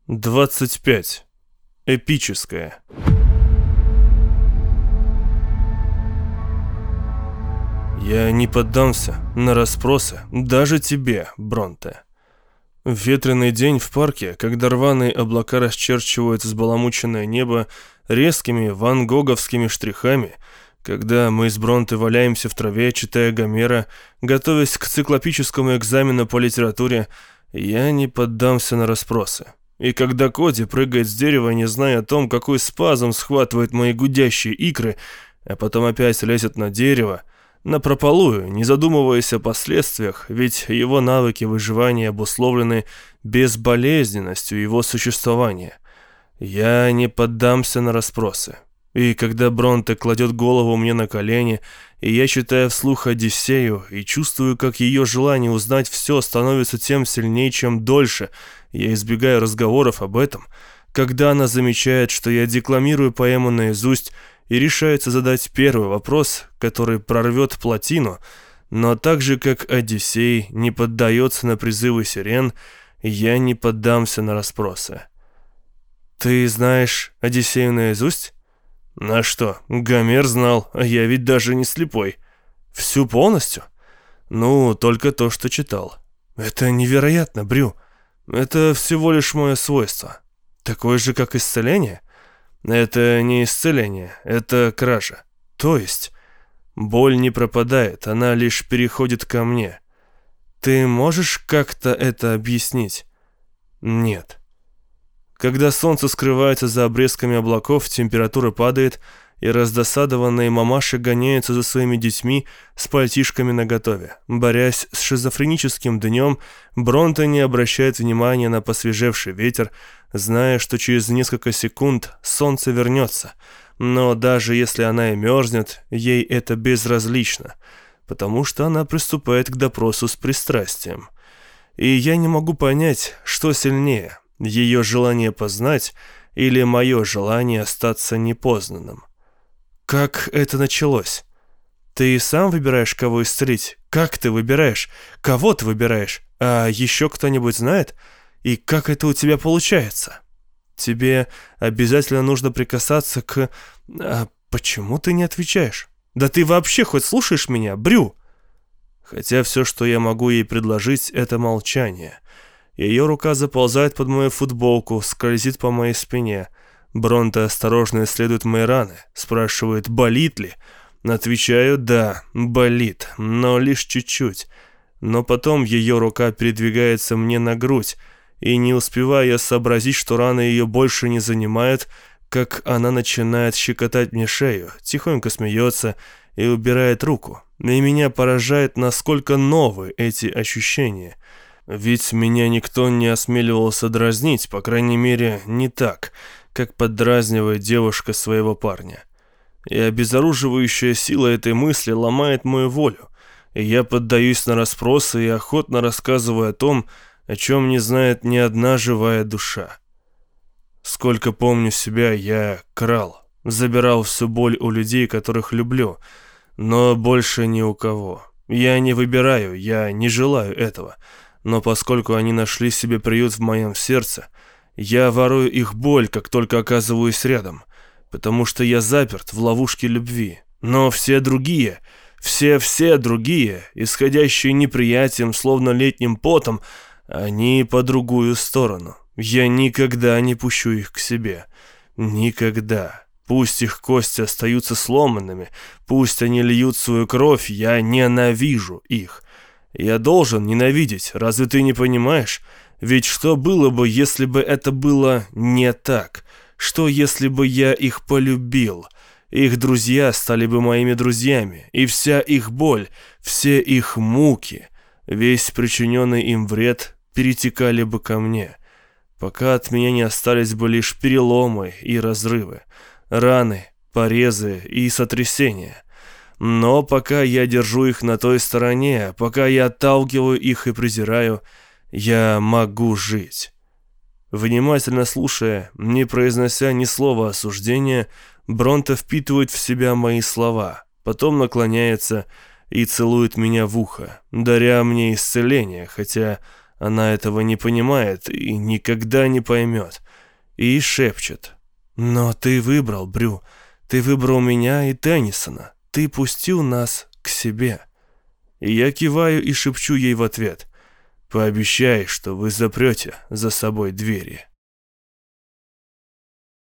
25. Эпическое. Я не поддамся на расспросы даже тебе, Бронте. В ветреный день в парке, когда рваные облака расчерчивают взбаламученное небо резкими ван-гоговскими штрихами, когда мы с Бронте валяемся в траве, читая Гомера, готовясь к циклопическому экзамену по литературе, я не поддамся на расспросы. И когда Коди прыгает с дерева, не зная о том, какой спазм схватывает мои гудящие икры, а потом опять лезет на дерево, напропалую, не задумываясь о последствиях, ведь его навыки выживания обусловлены безболезненностью его существования. Я не поддамся на расспросы. И когда Бронте кладет голову мне на колени, и я читаю вслух Одиссею, и чувствую, как ее желание узнать все становится тем сильнее, чем дольше я избегаю разговоров об этом, когда она замечает, что я декламирую поэму наизусть, и решается задать первый вопрос, который прорвет плотину, но так же, как Одиссей не поддается на призывы сирен, я не поддамся на расспросы. «Ты знаешь Одиссею наизусть?» «На что? Гомер знал, а я ведь даже не слепой». «Всю полностью?» «Ну, только то, что читал». «Это невероятно, Брю. Это всего лишь мое свойство. Такое же, как исцеление?» «Это не исцеление, это кража. То есть, боль не пропадает, она лишь переходит ко мне. Ты можешь как-то это объяснить?» «Нет». Когда солнце скрывается за обрезками облаков, температура падает, и раздосадованные мамаши гоняются за своими детьми с пальтишками наготове. Борясь с шизофреническим днем, Бронте не обращает внимания на посвежевший ветер, зная, что через несколько секунд солнце вернется. Но даже если она и мерзнет, ей это безразлично, потому что она приступает к допросу с пристрастием. И я не могу понять, что сильнее – ее желание познать или мое желание остаться непознанным. Как это началось? Ты сам выбираешь, кого исцелить? Как ты выбираешь? Кого ты выбираешь? А еще кто-нибудь знает? И как это у тебя получается? Тебе обязательно нужно прикасаться к... А почему ты не отвечаешь? Да ты вообще хоть слушаешь меня, Брю? Хотя все, что я могу ей предложить, это молчание. Ее рука заползает под мою футболку, скользит по моей спине. Бронте осторожно исследует мои раны, спрашивает, болит ли. Отвечаю, да, болит, но лишь чуть-чуть. Но потом ее рука передвигается мне на грудь, и не успеваю я сообразить, что раны ее больше не занимают, как она начинает щекотать мне шею, тихонько смеется и убирает руку. И меня поражает, насколько новы эти ощущения. Ведь меня никто не осмеливался дразнить, по крайней мере, не так, как поддразнивает девушка своего парня. И обезоруживающая сила этой мысли ломает мою волю, и я поддаюсь на расспросы и охотно рассказываю о том, о чем не знает ни одна живая душа. Сколько помню себя, я крал, забирал всю боль у людей, которых люблю, но больше ни у кого. Я не выбираю, я не желаю этого. Но поскольку они нашли себе приют в моем сердце, я ворую их боль, как только оказываюсь рядом, потому что я заперт в ловушке любви. Но все другие, все другие, исходящие неприятием, словно летним потом, они по другую сторону. Я никогда не пущу их к себе. Никогда. Пусть их кости остаются сломанными, пусть они льют свою кровь, я ненавижу их. Я должен ненавидеть, разве ты не понимаешь? Ведь что было бы, если бы это было не так? Что, если бы я их полюбил? Их друзья стали бы моими друзьями, и вся их боль, все их муки, весь причиненный им вред перетекали бы ко мне, пока от меня не остались бы лишь переломы и разрывы, раны, порезы и сотрясения. Но пока я держу их на той стороне, пока я отталкиваю их и презираю, я могу жить. Внимательно слушая, не произнося ни слова осуждения, Бронте впитывает в себя мои слова, потом наклоняется и целует меня в ухо, даря мне исцеление, хотя Она этого не понимает и никогда не поймет. И шепчет: «Но ты выбрал, Брю, ты выбрал меня и Теннисона, ты пустил нас к себе». И я киваю и шепчу ей в ответ: «Пообещай, что вы запрете за собой двери».